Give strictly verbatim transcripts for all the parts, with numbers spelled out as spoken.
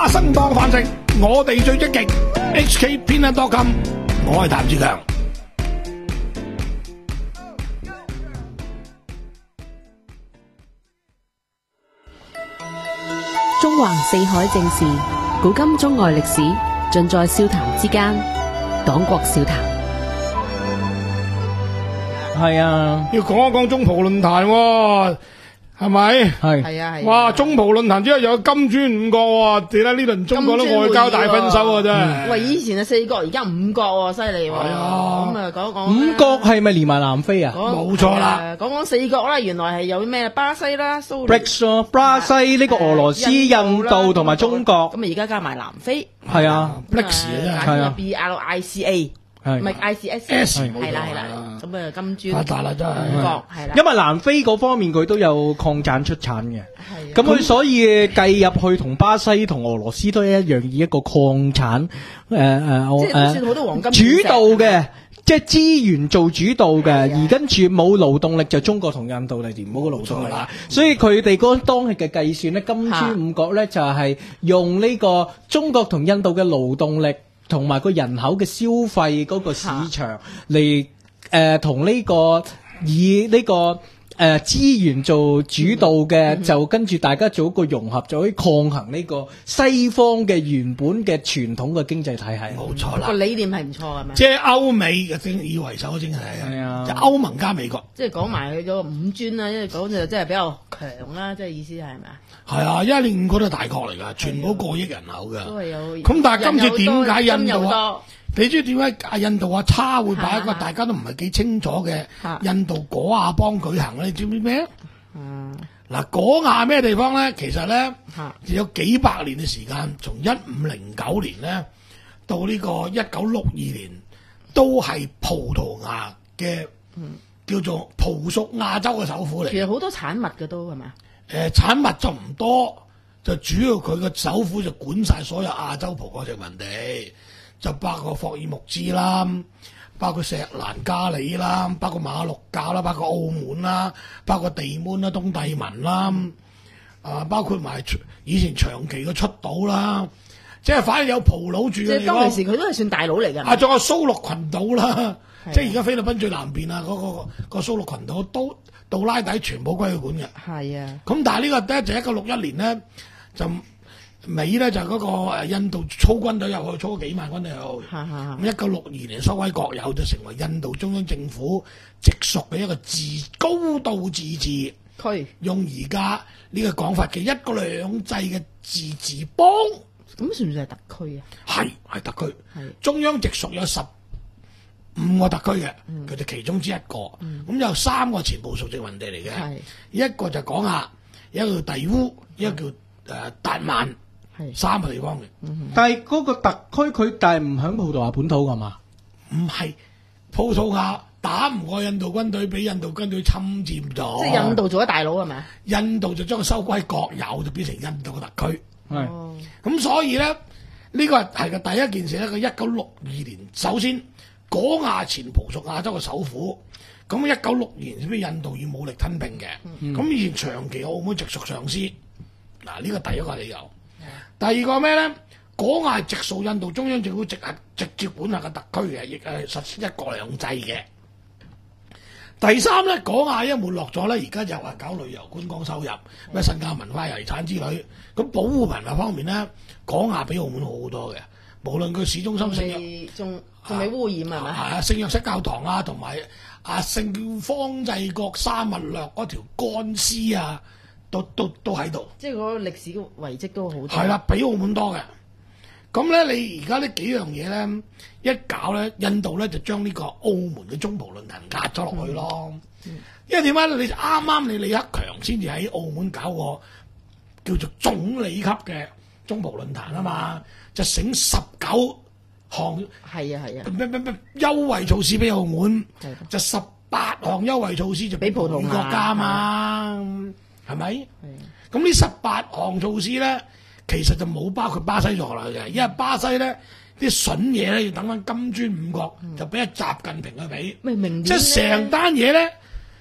花生當飯食，我哋最積極。H K Peanut dot com， 我係譚志強。 中橫四海正事，古今中外歷史，盡在笑談之間。黨國笑談， 係啊， 要講一講中葡論壇喎，係咪？ 係係啊係啊。 哇！中葡論壇之後又有金磚五國喎，點解呢輪中國都外交大豐收啊？真係。 喂，以前係四國，而家五國喎，犀利喎。 係啊咁啊，講一講五國係咪連埋南非啊？ 冇錯啦。 誒講講四國啦，原來係有咩巴西啦、蘇 B R I C S 咯，巴西呢個俄羅斯、印度同埋中國。 咁啊，而家加埋南非。 係啊 B R I C S 啊， 係啊 B R I C A。 係唔係 I C S， S 係啦係啦，咁啊金磚發達啦真係五國係啦， 因為南非嗰方面佢都有礦產出產嘅， 係咁佢所以計入去同巴西同俄羅斯都一樣，以一個礦產誒誒即係都算好多黃金主導嘅，即係資源做主導嘅， 係啊而跟住冇勞動力就中國同印度嚟連冇個勞動力啦，所以佢哋嗰當日嘅計算咧，金磚五國咧就係用呢個中國同印度嘅勞動力。同埋個人口嘅消費嗰個市場嚟誒，同呢個以呢個誒資源做主導嘅，就跟住大家做一個融合，就可以抗衡呢個西方嘅原本嘅傳統嘅經濟體系。 冇錯啦個，理念係唔錯係咪？ 即係歐美嘅正以為首嘅經濟係啊就歐盟加美國。 即係講埋佢嗰個五專啦，因為講就真係比較強啦，即係意思係咪啊？ 係啊，因為呢五個都係大國嚟㗎，全部過億人口㗎。 都係有。 咁但係今次點解印度啊？ 人又多你知唔知點解啊？印度啊差會擺一個嚇大家都唔係幾清楚嘅嚇印度果亞邦舉行咧？你知唔知咩？ 嗯嗱，果亞咩地方咧？其實咧嚇有幾百年嘅時間，從一五零九年咧到呢個一九六二年，都係葡萄牙嘅叫做葡屬亞洲嘅首府嚟。 其實好多產物嘅都係咪啊？ 誒、呃、產物就唔多，就主要佢個首府就管晒所有亞洲葡國殖民地，就包括霍爾木茲啦，包括錫蘭加里啦，包括馬六甲啦，包括澳門啦，包括地門啦、東帝汶啦，啊，包括埋以前長期嘅出島啦，即係反正有葡佬住即係嘅地方。 當其時佢都係算大佬嚟㗎。 啊，仲有蘇祿群島啦， 係即係而家菲律賓最南邊啊，嗰、個、個個蘇祿群島都杜拉底全部歸佢管嘅。 係啊， 咁但係呢個咧就一九六一年咧就尾咧就嗰個誒印度操軍隊入去，操咗幾萬軍隊入去。 嚇嚇咁一九六二年收歸國有，就成為印度中央政府直屬嘅一個自高度自治， 區， 用而家呢個講法嘅一國兩制嘅自治邦， 咁算唔算係特區啊？ 係係特區。 係中央直屬有十五個特區嘅，佢哋其中之一個。咁、有三個前部屬殖民地嚟嘅， 係一個就講下，一個叫蒂烏，一個叫誒達曼， 係三個地方嘅。 但係嗰個特區佢但係唔喺葡萄牙本土㗎嘛？ 唔係葡萄牙打唔過印度軍隊，俾印度軍隊侵佔咗。 即係印度做咗大佬係咪啊？ 印度就將佢收歸國有，就變成印度嘅特區。 係哦， 咁所以咧，呢個係個第一件事咧。佢一九六二年，首先果亞前葡屬亞洲嘅首府，咁一九六二年先俾印度以武力吞併嘅。咁、以前長期澳門直屬上司，嗱呢個第一個理由。第二個咩咧？果亞直屬印度中央政府直轄直接管轄嘅特區嘅，亦係實施一國兩制嘅。第三咧，果亞一沒落咗咧，而家就話搞旅遊觀光收入，咩身家文化遺產之類。咁保護文化方面咧，果亞比澳門好好多嘅，無論佢市中心聖約未仲仲未污染係咪？ 啊聖約瑟教堂啊，同埋啊聖方濟各沙勿略嗰條乾絲啊，都都都喺度。 即係嗰個歷史嘅遺跡都好多。 係啦，比澳門多嘅。咁咧，你而家呢幾樣嘢咧，一搞咧，印度咧就將呢個澳門嘅中葡論壇壓咗落去咯。 嗯、 因為點解？你啱啱你李克強先至喺澳門搞個叫做總理級嘅中葡論壇啊嘛，就醒十九項係啊係啊， 咩咩咩優惠措施俾澳門， 係就十八項優惠措施就俾葡萄牙國家啊嘛，係咪？ 係咁呢十八項措施咧，其實就冇包括巴西在內嘅，因為巴西咧啲筍嘢咧要等翻金磚五國，就俾阿習近平去俾， 咪明年即係成單嘢咧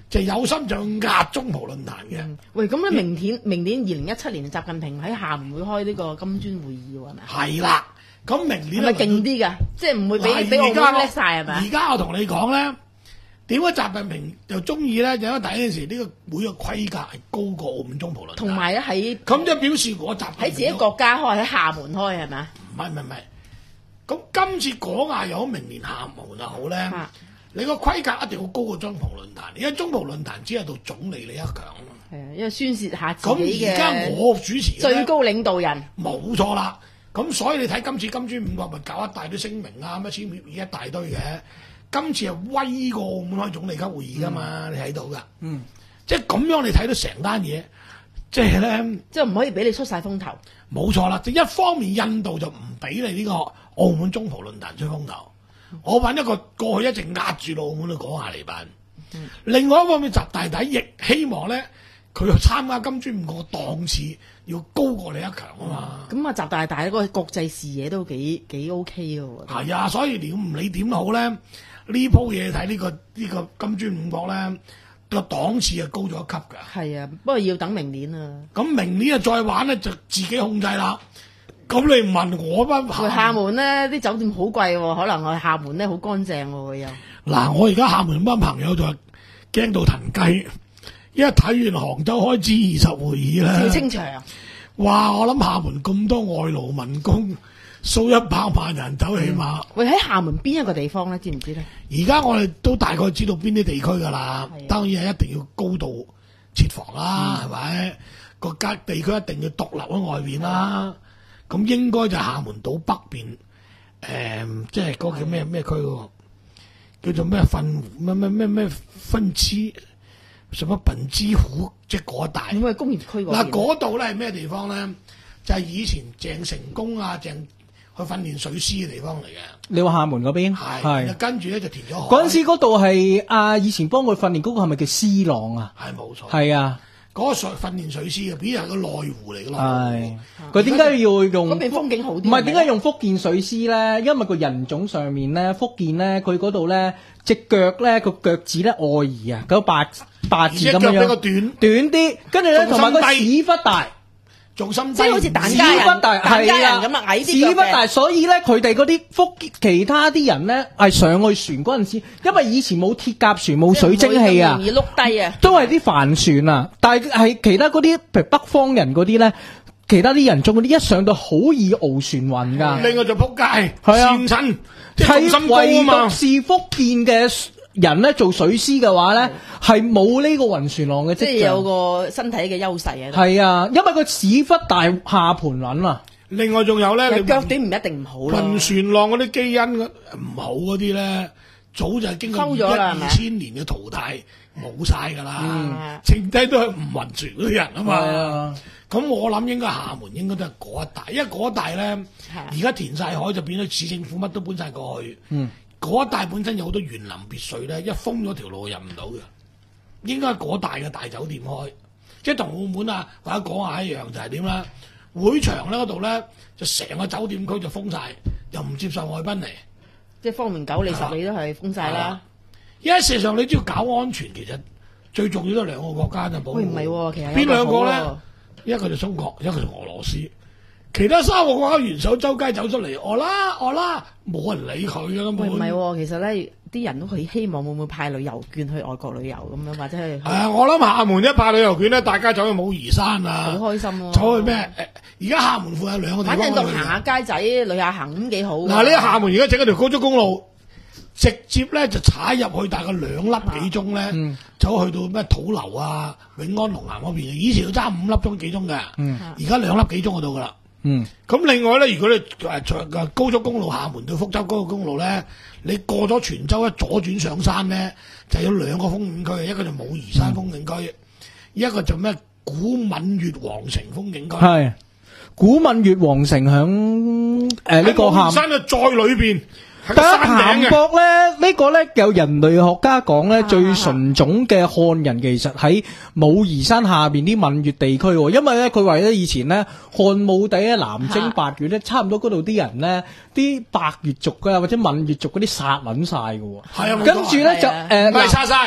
就有心就壓中葡論壇嘅。 喂，咁咧明年明年二零一七年，習近平喺廈門會開呢個金磚會議喎，係咪？ 係啦，咁明年係咪勁啲㗎？即係唔會比比澳門叻晒係咪？ 而家我同你講咧，點解習近平就中意咧？就因為第一件事呢個會嘅規格係高過澳門中葡論壇， 同埋咧喺咁即係表示我習喺自己國家開，喺廈門開係咪？ 唔係唔係唔係，咁今次港亞又好，明年廈門又好咧。 啊你個規格一定要高過中葡論壇，因為中葡論壇只係到總理李克強啊嘛。 係啊，因為宣泄下自咁己而家嘅我主持嘅最高領導人， 冇錯啦。咁所以你睇今次金磚五國咪搞一大堆聲明啊，乜簽協議一大堆嘅。今次係威過澳門開總理級會議噶嘛，嗯、你睇到噶。嗯，即係咁樣你睇到成單嘢，即係咧， 即係唔可以俾你出晒風頭。 冇錯啦，就一方面印度就唔俾你呢個澳門中葡論壇吹風頭。我揾一個過去一直壓住澳門去講下嚟辦。嗯、另外一方面，習大大亦希望咧，佢去參加金磚五國嘅檔次要高過李克強啊嘛。咁啊、嗯，習大大嗰個國際視野都幾幾 OK 嘅喎。 係啊，所以你唔理點都好咧，呢鋪嘢睇呢個呢、呢個金磚五國咧個檔次係高咗一級㗎。 係啊，不過要等明年啊。 咁明年啊再玩咧就自己控制啦。咁你問我班廈廈門咧啲酒店好貴喎，可能我廈門咧好乾淨喎又。嗱， 我而家廈門班朋友就驚到騰雞，一睇完杭州開 G 二十會議咧， 趙清祥， 哇！我諗廈門咁多外勞民工，數一百萬人走起碼。 嗯、喂，喺廈門邊一個地方咧？知唔知咧？ 而家我哋都大概知道邊啲地區㗎啦，的當然係一定要高度設防啦，係咪、嗯？個隔地區一定要獨立喺外邊啦。咁應該就廈門島北邊，誒、呃，即係嗰個叫咩咩區喎？叫做咩分咩咩咩咩分支，什麼笨之湖，即係嗰一帶。 咁係工業區嗱，嗰度咧係咩地方咧？就係、是、以前鄭成功啊，鄭去訓練水師嘅地方嚟嘅。 你話廈門嗰邊係， 係跟住咧就填咗海。 嗰陣時嗰度係啊，以前幫佢訓練嗰個係咪叫施朗啊？ 係冇錯。係啊。 嗰個水訓練水師嘅，邊係個內湖嚟嘅咯。 係，佢點解要用嗰邊風景好啲？ 唔係點解用福建水師咧？因為個人種上面咧，福建咧，佢嗰度咧隻腳咧個腳趾咧外移啊，嗰八八字咁樣。而且腳比較短，短啲，跟住咧同埋個屎忽大。重心低， 即係好似疍家人、疍家人咁啊，矮啲屎忽大，所以咧佢哋嗰啲福其他啲人咧係上去船嗰陣時，因為以前冇鐵甲船冇水蒸氣啊， 容易碌低啊， 都係啲帆船啊。但係係其他嗰啲，譬如北方人嗰啲咧，其他啲人中嗰啲一上到好易傲船暈㗎。 另外就撲街， 係啊， 跣親，即係重心高啊嘛。 唯獨是福建嘅人咧做水師嘅話咧，係冇呢個暈船浪嘅跡象， 即係有個身體嘅優勢啊。 係啊，因為個屎忽大下盤撚啊。 另外仲有咧，你腳短唔一定唔好啦。 暈船浪嗰啲基因唔好嗰啲咧，早就係經過一二千年嘅淘汰冇晒㗎啦，剩低都係唔暈船嗰啲人啊嘛。咁我諗應該廈門應該都係嗰一帶，因為嗰一帶咧而家填晒海就變咗市政府乜都搬晒過去。嗯。嗰一帶本身有好多園林別墅咧，一封咗條路入唔到嘅，應該係嗰帶嘅大酒店開，即係同澳門啊或者講下一樣就係點啦？會場咧嗰度咧就成個酒店區就封晒，又唔接受外賓嚟， 即係方圓九里十里都係封晒啦。 而家事實上你只要搞安全，其實最重要都係兩個國家就保護。 喂，唔係喎，其實邊兩個咧？一個就中國，一個就俄羅斯。其他三個國家元首周街走出嚟，我啦我啦，冇人理佢噶啦。 喂，唔係喎，其實咧啲人都好希望會唔會派旅遊券去外國旅遊咁樣，或者係。係啊， 我諗廈門一派旅遊券咧，大家走去武夷山啊， 好開心咯。 走去咩？誒，而家廈門附近有兩個地方。 反正當行下街仔，旅下行咁幾好。 嗱，呢個廈門而家整一條高速公路，直接咧就踩入去，大概兩粒幾鐘咧，嗯、走去到咩土樓啊、永安龍岩嗰邊。以前要揸五粒鐘幾鐘嘅，而家兩粒幾鐘就到噶啦。嗯，咁另外咧，如果你誒高速公路廈門到福州高速公路咧，你過咗泉州一左轉上山咧，就有兩個風景區，一個就武夷山風景區，嗯、一個就咩古閩粵皇城風景區。係古閩粵皇城響誒呢個廈山嘅再裏邊。 但係鹹博咧，呢、這個咧有人類學家講咧，啊、最純種嘅漢人其實喺武夷山下邊啲閩粵地區，因為咧佢話咧以前咧漢武帝咧南征八月咧，差唔多嗰度啲人咧，啲百越族嘅或者閩粵族嗰啲殺撚晒嘅，係啊，跟住咧就誒， 唔係殺晒。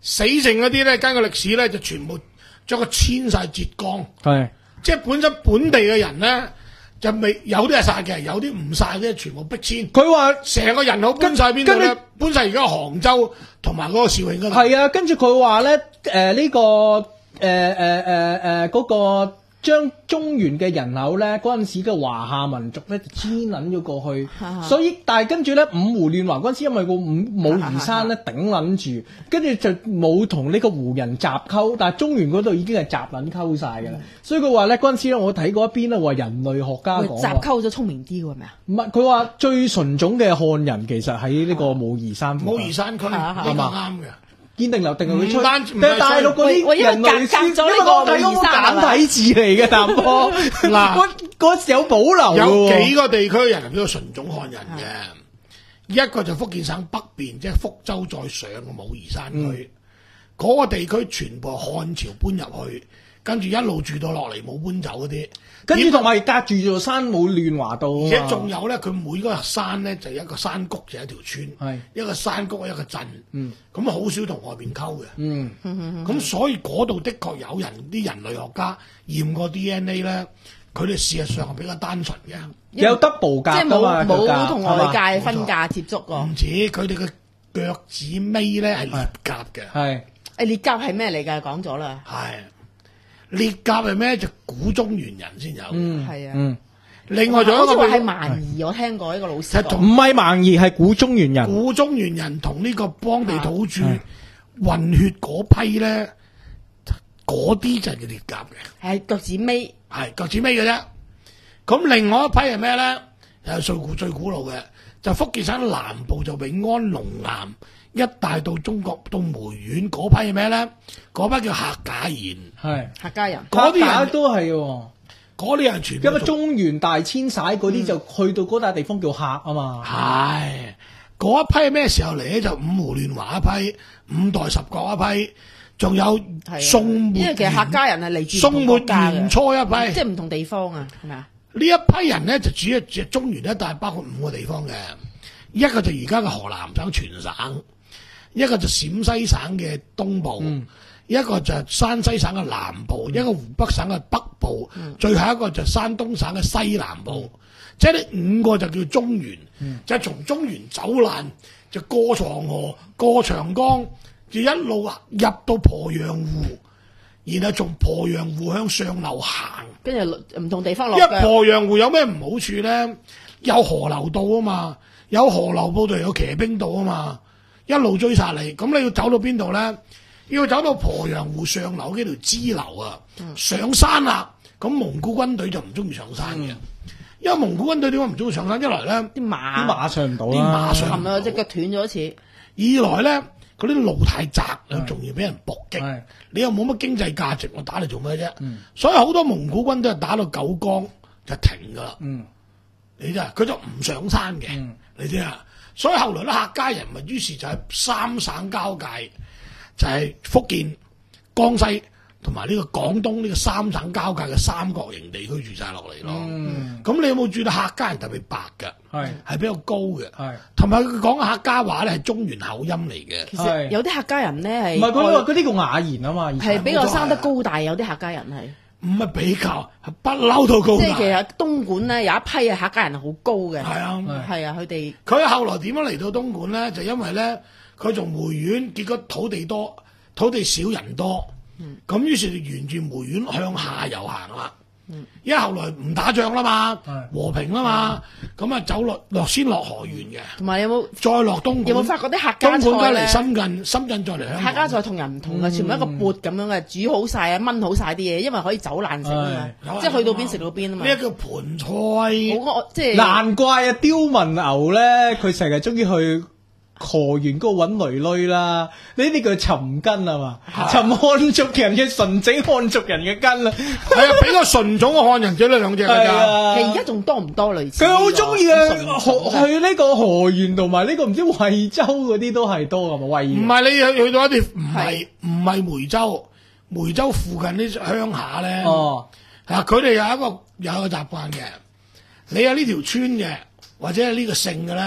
死剩嗰啲咧，根據歷史咧就全部將佢遷晒浙江， 係即係本身本地嘅人咧就未有啲係殺嘅，有啲唔殺嘅全部逼遷。 佢話成個人口搬晒邊度咧？搬晒而家杭州同埋嗰個肇慶嗰度。 係啊，跟住佢話咧，誒呢個誒誒誒誒嗰個將中原嘅人口咧，嗰陣時嘅華夏民族咧就遷撚咗過去，所以但係跟住咧五胡亂華嗰陣時，因為個五武夷山咧頂撚住，跟住就冇同呢個胡人雜溝，但係中原嗰度已經係雜撚溝晒㗎啦。所以佢話咧嗰陣時咧，我睇過一邊咧話人類學家講雜溝咗聰明啲喎，係咪啊？ 唔係，佢話最純種嘅漢人其實喺呢個武夷山附近。 武夷山區呢個啱嘅。 堅定流定係佢吹， 唔單止唔係但係大陸嗰啲人類因為隔隔咗呢個因為我睇嗰個簡體字嚟嘅淡波， 嗱嗰嗰時有保留嘅有喎幾個地區嘅人係比較純種漢人嘅，一個就福建省北邊，即係福州再上嘅武夷山區，嗰、個地區全部係漢朝搬入去，跟住一路住到落嚟冇搬走嗰啲， 跟住同埋隔住座山冇亂華到啊而且嘛仲有咧，佢每個山咧就一個山谷就一條村， 係一個山谷一個鎮， 嗯咁好少同外邊溝嘅。 嗯咁所以嗰度的確有人啲人類學家驗過 D N A 咧，佢哋事實上係比較單純嘅， 有 double 格即係㗎嘛冇佢格冇同係嘛外界分界接觸喎。 唔止佢哋嘅腳趾尾咧係裂甲嘅， 係誒裂甲係咩嚟㗎？講咗啦， 係裂甲係咩？就古中原人先有， 嗯係啊。 嗯， 另外仲有好似話係一個譬如蠻夷，我聽過一個老師講其實同唔係蠻夷係古中原人， 古中原人同呢個邦地土著係混血嗰批咧，嗰啲就係叫裂甲嘅。 係腳趾尾， 係腳趾尾嘅啫。咁另外一批係咩咧？係最古最古老嘅，就福建省南部就永安龍岩一帶到中國到梅縣嗰批係咩咧？嗰批叫客家人， 係客家人。 嗰啲人客家都係喎。 嗰啲人全部因為中原大遷徙嗰啲就去到嗰笪地方叫客啊嘛。 係嗰一批係咩時候嚟咧？就五胡亂華一批，五代十國一批，仲有係啊宋末因為其實客家人係嚟自唔同宋末國家嘅元初一批， 即係唔同地方啊，係咪啊？ 呢一批人咧就主要就中原一帶，包括五個地方嘅，一個就而家嘅河南省全省，一個就陝西省嘅東部， 嗯一個就山西省嘅南部，一個湖北省嘅北部， 嗯最後一個就山東省嘅西南部，即係呢五個就叫中原， 嗯就係從中原走難，就過長河、過長江，就一路入到鄱陽湖，然後從鄱陽湖向上流行。 跟住唔同地方落因為腳， 鄱陽湖有咩唔好處咧？有河流道啊嘛，有河流道就有騎兵道啊嘛，一路追殺你。咁你要走到邊度咧？要走到鄱陽湖上流幾條支流啊， 嗯上山啦。咁蒙古軍隊就唔中意上山嘅，因為蒙古軍隊點解唔中意上山？一來咧， 啲馬啲馬上唔到啲啦， 馬上冚啊，隻腳斷咗一次。 二來咧，嗰啲路太窄，又仲要俾人伏擊係， 你又冇乜經濟價值，我打你做咩啫？所以好多蒙古軍都係打到九江就停噶啦。 嗯你知啊，佢就唔上山嘅， 嗯你知啊。所以後來啲客家人咪於是就喺三省交界，就係、福建、江西同埋呢個廣東呢個三省交界嘅三角形地區住晒落嚟咯。 嗯咁、你有冇注到客家人特別白㗎？ 係係比較高嘅， 係同埋佢講嘅客家話咧係中原口音嚟嘅。 其係實有啲客家人咧係唔係佢話嗰啲叫雅言啊嘛，以前係比較生得高大，有啲客家人係。 唔係比較，係不嬲到高大。 即係其實東莞咧有一批嘅客家人係好高嘅， 係啊， 係啊，佢哋佢後來點樣嚟到東莞咧？就因為咧，佢從梅縣結果土地多，土地少人多，咁、於是就沿住梅縣向下游行啦。因為後來唔打仗啦嘛， 係和平啦嘛，咁啊走落落先落河源嘅， 同埋有冇再落東莞。 有冇發覺啲客家東莞菜咧？ 加嚟深圳，深圳再嚟香港。 客家菜同人唔同嘅，全部一個缽咁樣嘅，煮好晒啊，炆好晒啲嘢，因為可以走爛食啊嘛，即係去到邊食到邊啊嘛。 呢一個盤菜。 好個即係難怪啊，刁文牛咧，佢成日中意去河源嗰度揾女女啦。呢啲叫尋根啊嘛，尋漢族人嘅純正漢族人嘅根啦。 係啊，俾個純種嘅漢人只呢兩隻㗎係咋。 啊其實而家仲多唔多類似？ 佢好中意啊， 純河去呢個河源同埋呢個唔知惠州嗰啲都係多噶嘛，惠唔係你去去到一啲唔係唔係梅州，梅州附近啲鄉下咧， 哦， 啊佢哋有一個有一個習慣嘅，你有呢條村嘅或者係呢個姓嘅咧，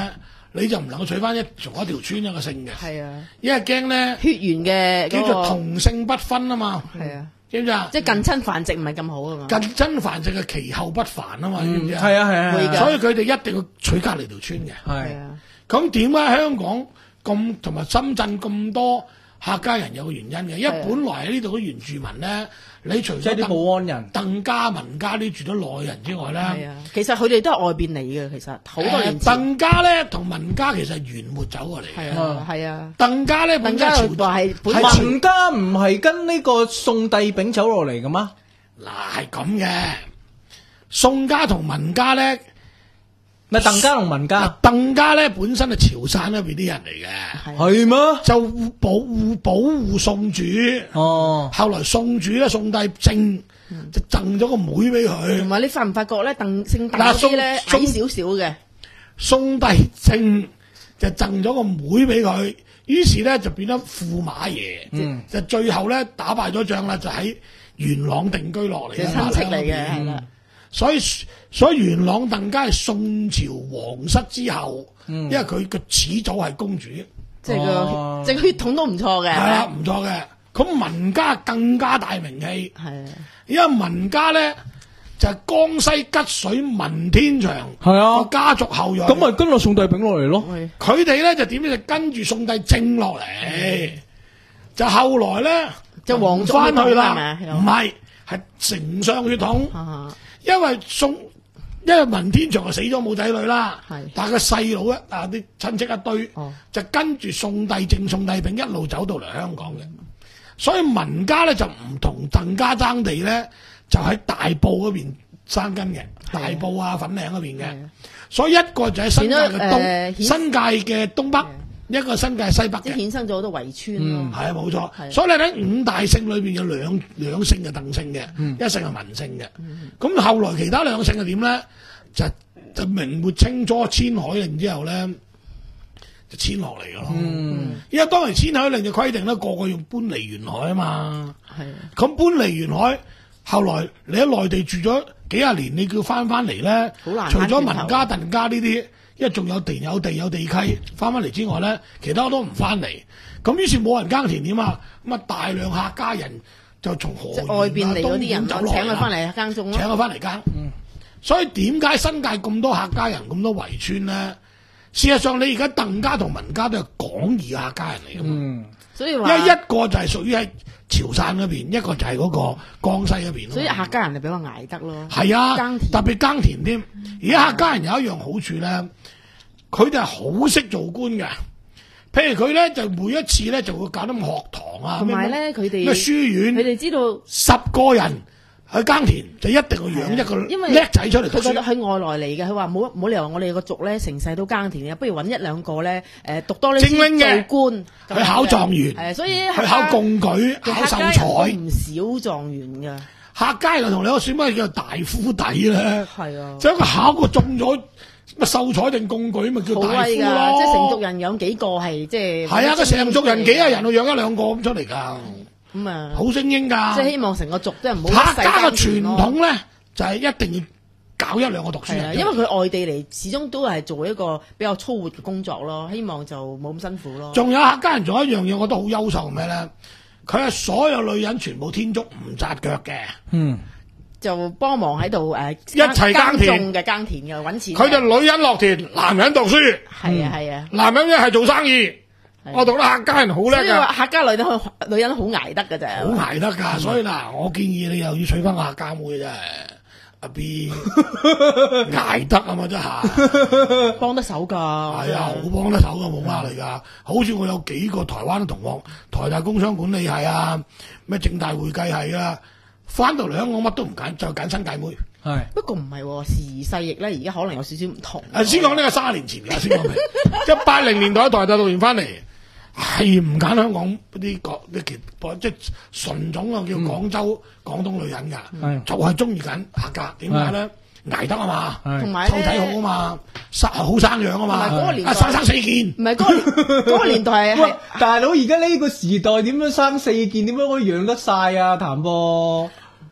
你就唔能夠娶翻一從一條村一個姓嘅， 係啊， 因為驚咧血緣嘅叫做同姓不分啊嘛， 係啊， 知唔知啊？ 即係近親繁殖唔係咁好啊嘛。 近親繁殖嘅其後不繁啊嘛，知唔知啊？ 係啊係啊係啊， 所以佢哋一定要娶隔離條村嘅。 係係啊， 咁點解香港咁同埋深圳咁多客家人有個原因嘅？因為本來喺呢度嘅原住民咧，你除咗即係啲保安人。 鄧家、文家啲住咗內人之外咧， 係啊，其實佢哋都係外邊嚟嘅，其實好多年前。 鄧家咧同文家其實係元末走過嚟嘅。 係啊係啊， 鄧家咧鄧家本身又話係本係來文家唔係跟呢個宋帝昺走落嚟嘅嗎？ 嗱係咁嘅，宋家同文家咧， 咪鄧家同文家鄧家咧本身係潮汕嗰邊啲人嚟嘅， 係咩？ 就護保護保護宋主。 哦， 後來宋主咧，宋帝昺就贈咗個妹俾同佢。 埋你發唔發覺咧？鄧姓鄧嗱嗰啲咧宋矮少少嘅， 宋帝昺就贈咗個妹俾佢，於是咧就變咗駙馬爺， 嗯就最後咧打敗咗仗啦，就喺元朗定居落嚟嘅即係親戚嚟嘅，係啦。 所以所以元朗鄧家係宋朝皇室之後， 嗯因為佢嘅始祖係公主， 即係哦個即係血統都唔錯嘅， 係啦唔錯嘅。咁文家更加大名氣， 係啊， 因為文家咧就係、江西吉水文天祥係啊個家族後裔， 咁咪跟落宋帝昺落嚟咯。 係佢哋咧就點咧就跟住宋帝昺落嚟，就後來咧就皇族翻去血統係啦咪， 唔係係丞相血統。 啊因為宋，因為文天祥就死咗冇仔女啦， 係但係個細佬一啊啲親戚一堆， 哦就跟住宋帝昺、宋帝昺一路走到嚟香港嘅，所以文家咧就唔同鄧家爭地咧，就喺大埔嗰邊生根嘅，大埔啊粉嶺嗰邊嘅係啊， 所以一個就喺新界嘅變咗東， 誒顯新界嘅東北，一個新界西北即係嘅。 衍生咗好多圍村咯。 係啊，冇錯。 係所以你睇五大姓裏邊有兩兩姓嘅鄧姓嘅，一姓係文姓嘅。咁、後來其他兩姓係點咧？就就明末清初遷海令之後咧，就遷落嚟嘅咯。因為當年遷海令嘅規定咧，個個要搬離沿海啊嘛。 係啊， 咁搬離沿海，後來你喺內地住咗幾廿年，你叫翻翻嚟咧好難， 除咗返轉頭文家、鄧家呢啲，因為仲有田有地有地契翻翻嚟之外咧，其他都唔翻嚟。咁於是冇人耕田點啊？咁啊大量客家人就從河即係源啊外邊嚟嗰啲人東莞走落請佢翻嚟啦， 嚟耕種咯。 請佢翻嚟耕。所以點解新界咁多客家人咁多圍村咧？事實上，你而家鄧家同文家都係廣義嘅客家人嚟㗎嘛。 嗯， 因所以話為一個就係屬於喺潮汕嗰邊，一個就係嗰個江西嗰邊咯。 所以客家人就比較捱得咯。 係啊， 耕田特別耕田添。而家客家人有一樣好處咧，佢哋係好識做官嘅。譬如佢咧就每一次咧就會搞啲學堂啊， 同埋咧，佢哋咩書院， 佢哋知道， 十個人去耕田就一定要養一個因為叻仔出嚟讀書。 佢覺得係外來嚟嘅，佢話冇冇理由我哋個族咧成世都耕田嘅，不如揾一兩個咧誒讀多啲精英嘅做官， 去考狀元係所以去考貢舉、考秀才。 唔少狀元㗎， 客家人同你講選乜叫大夫底咧？ 係啊， 即係佢考過中咗乜秀才定貢舉，咪叫好大夫威㗎， 咯。 即係成族人有幾個係即係係啊，個成族人幾廿人，我養一兩個咁出嚟㗎， 咁啊， 好精英㗎。 即係希望成個族即係唔好客家嘅傳統統咧，就係一定要搞一兩個讀書係啊， 人。 因為佢外地嚟，始終都係做一個比較粗活嘅工作咯，希望就冇咁辛苦咯。 仲有客家人仲有一樣嘢，我覺得好優秀係咩咧？佢係所有女人全部天竺唔紮腳嘅， 嗯， 就幫忙喺度誒一齊耕田種嘅耕田嘅揾錢嘅。 佢哋女人落田，男人讀書。 係啊係啊， 男人一係做生意， 係我讀得客家人好叻所以話㗎， 客家女人好女人好捱得㗎咋。 好捱得㗎。所以嗱，我建議你又要娶翻個客家妹真係，阿 B 捱得啊嘛真係。 幫得手㗎。 係啊，好幫得手㗎，冇呃你㗎。好似我有幾個台灣嘅同學，台大工商管理系啊，咩政大會計系啊，翻到嚟香港乜都唔揀，就揀新界妹。 係不過唔係喎，時移世易咧，而家可能有少少唔同。 誒，先講呢個三十年前㗎，先講明。一八零年代喺台大讀完翻嚟，係唔揀香港嗰啲國啲其即係純種啊，叫廣州、廣東女人㗎， 係就係中意緊客家。點解咧？捱得啊嘛， 係同埋湊體好啊嘛，生好生養啊嘛， 同埋嗰個年代啊生生死件。 唔係嗰個年嗰個年代係喂，大佬而家呢個時代點樣生四件？點樣可以養得晒啊？譚波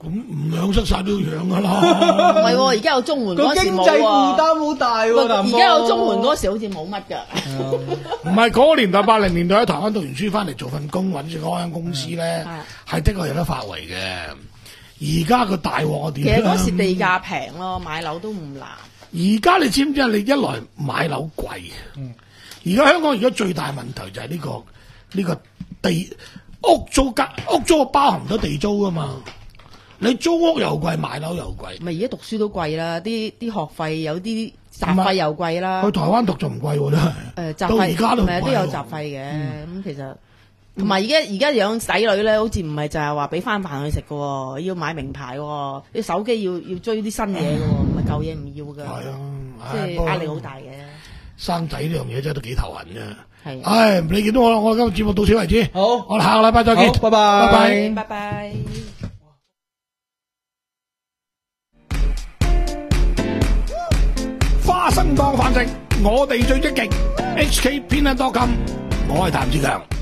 咁唔養失晒都要養噶啦。 唔係喎，而家有綜援個嗰時冇經濟負喎。 擔好大喎， 而家有綜援嗰時好似冇乜㗎。 唔係嗰個年代，八零年代喺台灣讀完書翻嚟做份工，揾住嗰間公司咧，係的確有得發圍嘅。而家個大鑊我點？ 其實嗰時地價平咯，買樓都唔難。 而家你知唔知啊？你一來買樓貴，而家、嗯、香港而家最大問題就係呢、呢個呢、呢個地屋租價，屋租包含咗地租噶嘛。你租屋又貴，買樓又貴。 咪而家讀書都貴啦，啲啲學費有啲雜費又貴啦。 去台灣讀就唔貴喎，真係。 誒雜費到而家都唔貴喎。 咪都有雜費嘅，咁、嗯、其實同埋而家而家養仔女咧，好似唔係就係話俾翻飯佢食嘅喎，要買名牌喎，啲手機要要追啲新嘢嘅喎，唔係舊嘢唔要嘅。 係啊， 即係壓力好大嘅。 生仔呢樣嘢真係都幾頭痕嘅。 係。 唉，你見到我啦，我今日節目到此為止。 好， 我哋下個禮拜再見。 拜拜， 拜拜， 拜拜。 花生當飯食，我哋最積極。H K 偏向多金，我係譚志強。